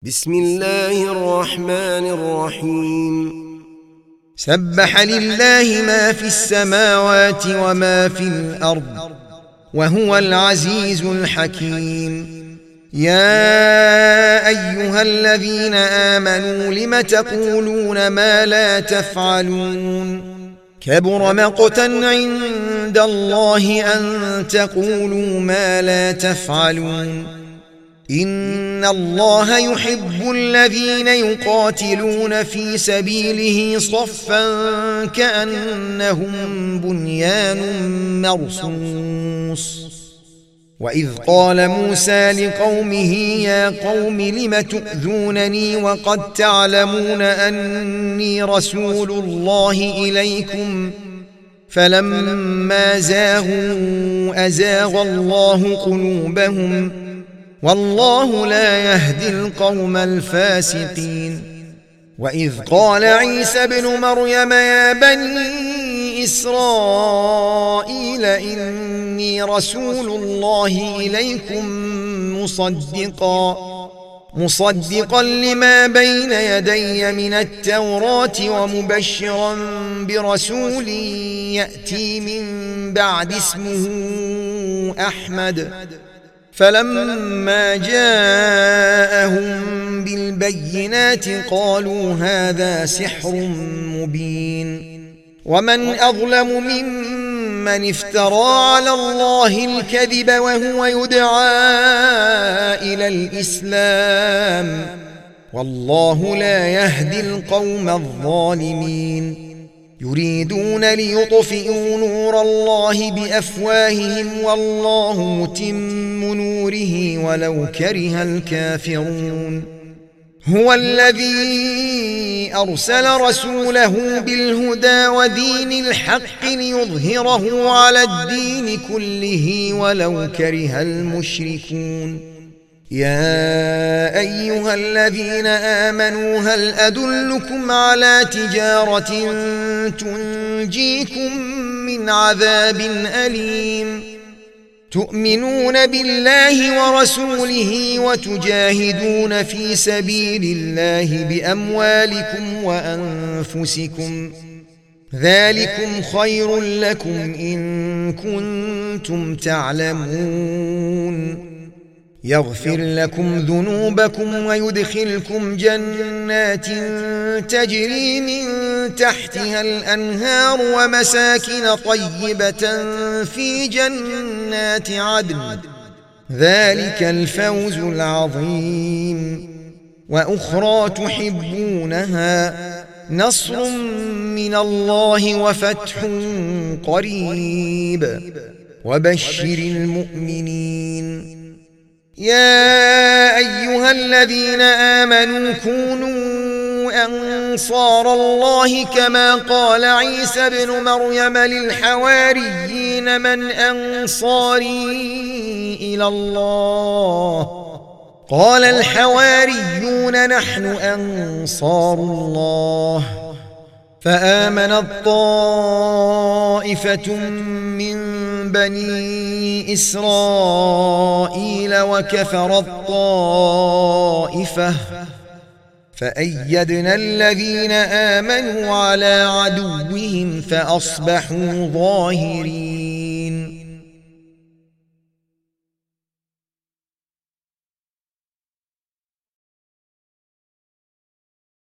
بسم الله الرحمن الرحيم. سبح لله ما في السماوات وما في الأرض وهو العزيز الحكيم. يا أيها الذين آمنوا لم تقولون ما لا تفعلون؟ كبر مقتا عند الله أن تقولوا ما لا تفعلون. إن الله يحب الذين يقاتلون في سبيله صفا كأنهم بنيان مرصوص. وإذ قال موسى لقومه يا قوم لم تؤذونني وقد تعلمون أني رسول الله إليكم فلما زاغوا أزاغ الله قلوبهم والله لا يهدي القوم الفاسقين. وإذ قال عيسى ابن مريم يا بني إسرائيل إني رسول الله إليكم مصدقا لما بين يدي من التوراة ومبشرا برسول يأتي من بعد اسمه أحمد. فلما جاءهم بالبينات قالوا هذا سحر مبين. ومن أظلم ممن افترى على الله الكذب وهو يدعى إلى الإسلام والله لا يهدي القوم الظالمين. يريدون ليطفئوا نور الله بأفواههم والله متم نوره ولو كره الكافرون. هو الذي أرسل رسوله بالهدى ودين الحق ليظهره على الدين كله ولو كره المشركون. يا أيها الذين آمنوا هل أدلكم على تجارة تنجيكم من عذاب أليم؟ تؤمنون بالله ورسوله وتجاهدون في سبيل الله بأموالكم وأنفسكم ذلكم خير لكم إن كنتم تعلمون. يغفر لكم ذنوبكم ويدخلكم جنات تجري من تحتها الأنهار ومساكن طيبة في جنات عدن ذلك الفوز العظيم. وأخرى تحبونها نصر من الله وفتح قريب وبشر المؤمنين. يا أيها الذين آمنوا كونوا أنصار الله كما قال عيسى ابن مريم للحواريين من أنصاري إلى الله؟ قال الحواريون نحن أنصار الله. فآمنت طائفة من بني إسرائيل وكفرت طائفة فأيدنا الذين آمنوا على عدوهم فأصبحوا ظاهرين.